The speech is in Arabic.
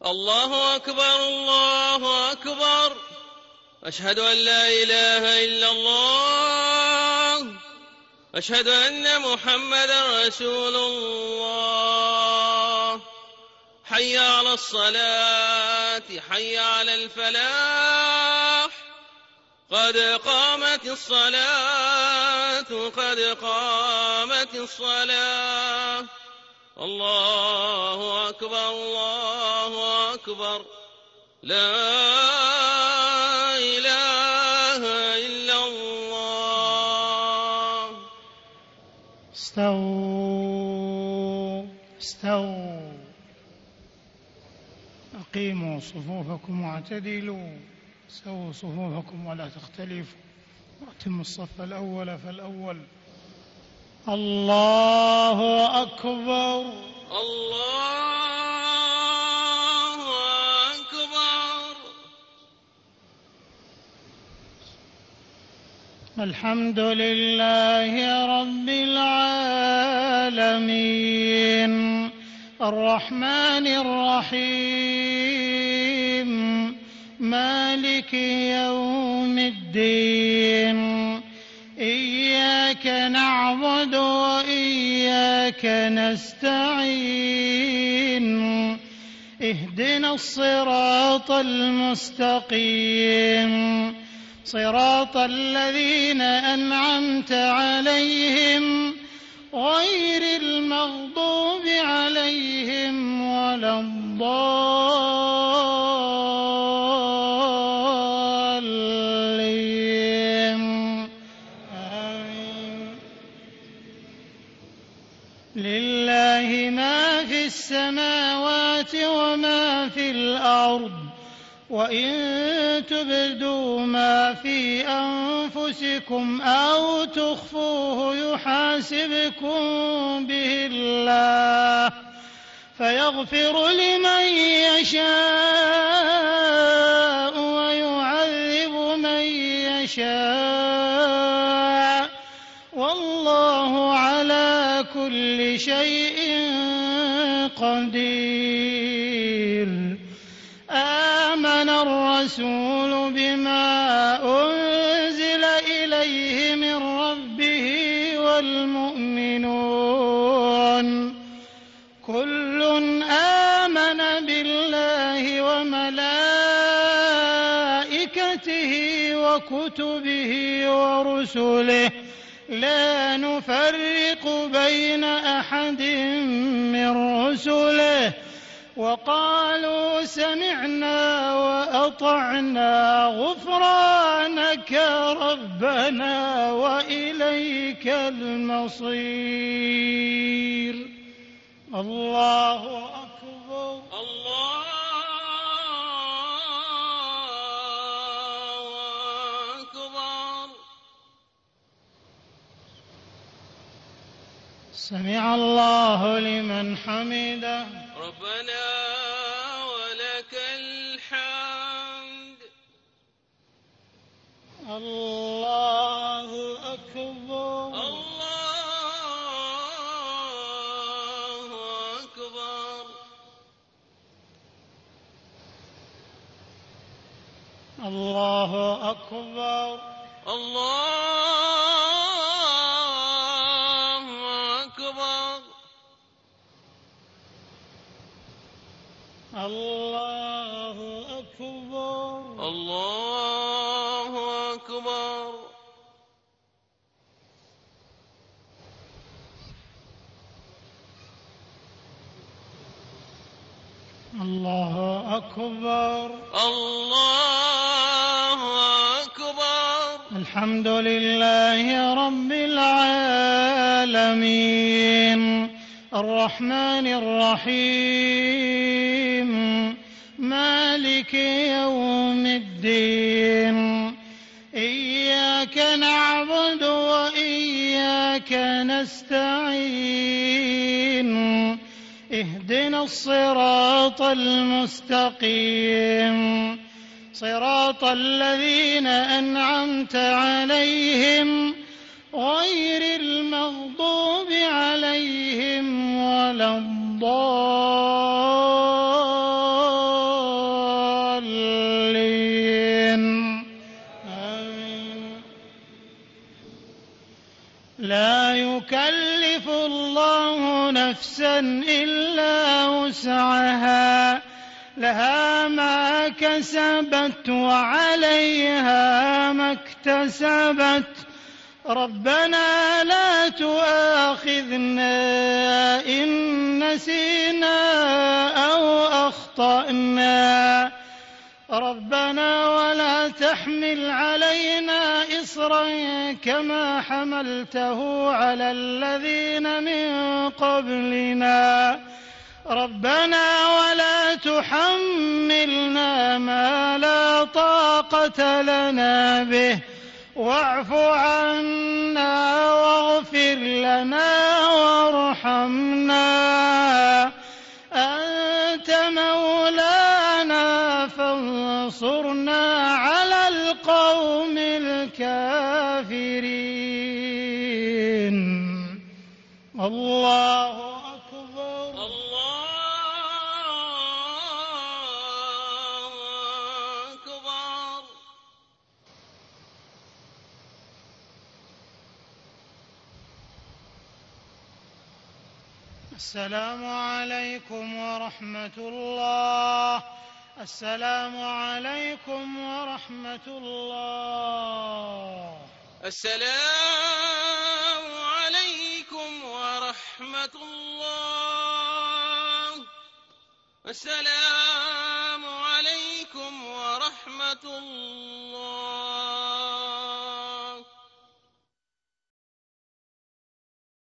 الله أكبر الله أكبر. أشهد أن لا إله إلا الله. أشهد أن محمدا رسول الله. حي على الصلاة حي على الفلاح. قد قامت الصلاة قد قامت الصلاة. الله أكبر الله أكبر. لا إله إلا الله. استووا أقيموا صفوفكم واعتدلوا. سووا صفوفكم ولا تختلفوا وأتموا الصف الأول فالأول. الله أكبر الله أكبر. الحمد لله رب العالمين الرحمن الرحيم مالك يوم الدين. إياك نعبد وإياك نستعين. اهدنا الصراط المستقيم صراط الذين أنعمت عليهم غير المغضوب عليهم ولا الضالين. آمين. لله ما في السماوات وما في الأرض وإن تبدوا ما في أنفسكم أو تخفوه يحاسبكم به الله فيغفر لمن يشاء ويعذب من يشاء والله على كل شيء قدير. آمن الرسول بما أنزل إليه من ربه والمؤمنون كل آمن بالله وملائكته وكتبه ورسله لا نفرق بين أحد من رسله وقالوا سمعنا وأطعنا غفرانك ربنا وإليك المصير. الله أكبر الله أكبر. سمع الله لمن حمده. ربنا ولك الحمد. الله أكبر الله أكبر. الله أكبر الله أكبر. الله أكبر الله أكبر. الله أكبر الله أكبر. الحمد لله رب العالمين الرحمن الرحيم مالك يوم الدين. إياك نعبد وإياك نستعين. اهدنا الصراط المستقيم صراط الذين أنعمت عليهم غير المغضوب عليهم ولا الضالين. لا يكلف الله نفسا إلا وسعها لها ما كسبت وعليها ما اكتسبت ربنا لا تؤاخذنا إن نسينا أو أخطأنا ربنا ولا تحمل علينا إصرا كما حملته على الذين من قبلنا ربنا ولا تحملنا ما لا طاقة لنا به واعف عنا واغفر لنا وارحمنا أنت مولانا فانصرنا على القوم الكافرين. الله أكبر. الله أكبر. السلام عليكم ورحمة الله. السلام عليكم ورحمة الله. السلام عليكم ورحمة الله. السلام عليكم ورحمة الله.